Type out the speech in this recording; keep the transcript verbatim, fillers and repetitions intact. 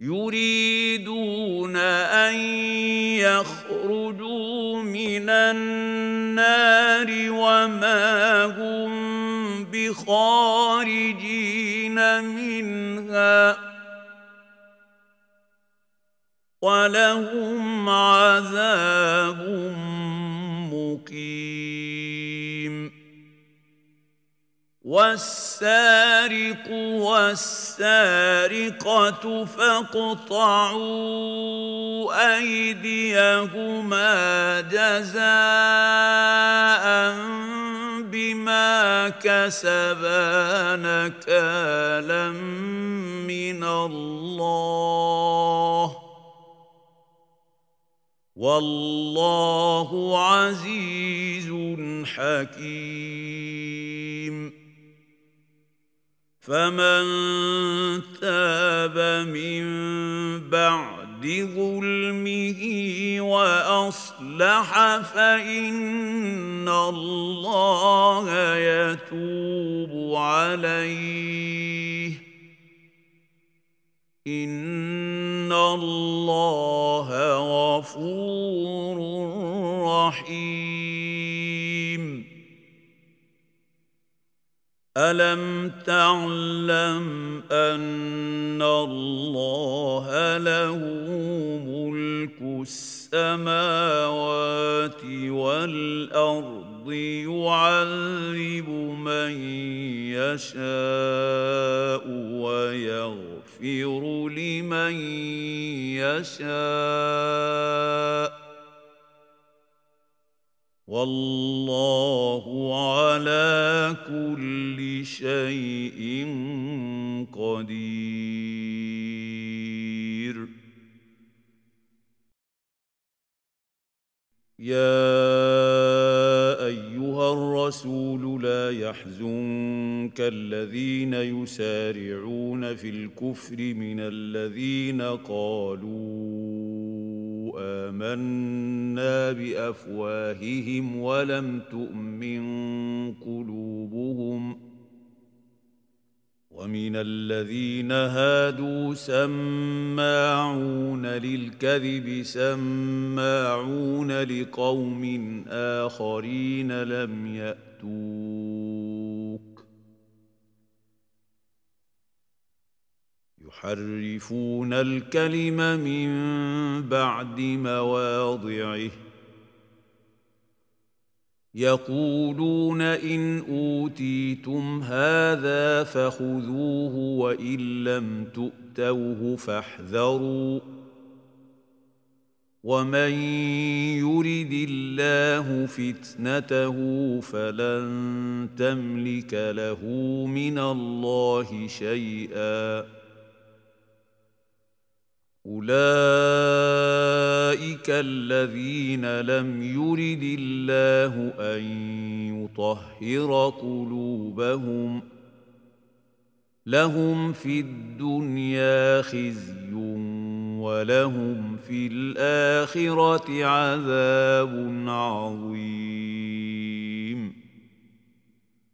يريدون أن يخرجوا من النار وما هم بخارجين منها ولهم عذاب مقيم. والسارق والسارقة فاقطعوا أيديهما جزاء بما كسبا نكالا من الله والله عزيز حكيم. فمن تاب من بعد ظلمه وأصلح فإن الله يتوب عليه إن الله غفور رحيم. ألم تعلم أن الله له ملك السماوات والأرض يعذب من يشاء ويغفر لمن يشاء والله على كل شيء قدير. يا أيها الرسول لا يحزنك الذين يسارعون في الكفر من الذين قالوا آمنا بأفواههم ولم تؤمن قلوبهم ومن الذين هادوا سماعون للكذب سماعون لقوم آخرين لم يأتوك يحرفون الكلم من بعد مواضعه يقولون إن أوتيتم هذا فخذوه وإن لم تؤتوه فاحذروا ومن يرد الله فتنته فلن تملك له من الله شيئا أولئك الذين لم يرد الله أن يطهر قلوبهم لهم في الدنيا خزي ولهم في الآخرة عذاب عظيم.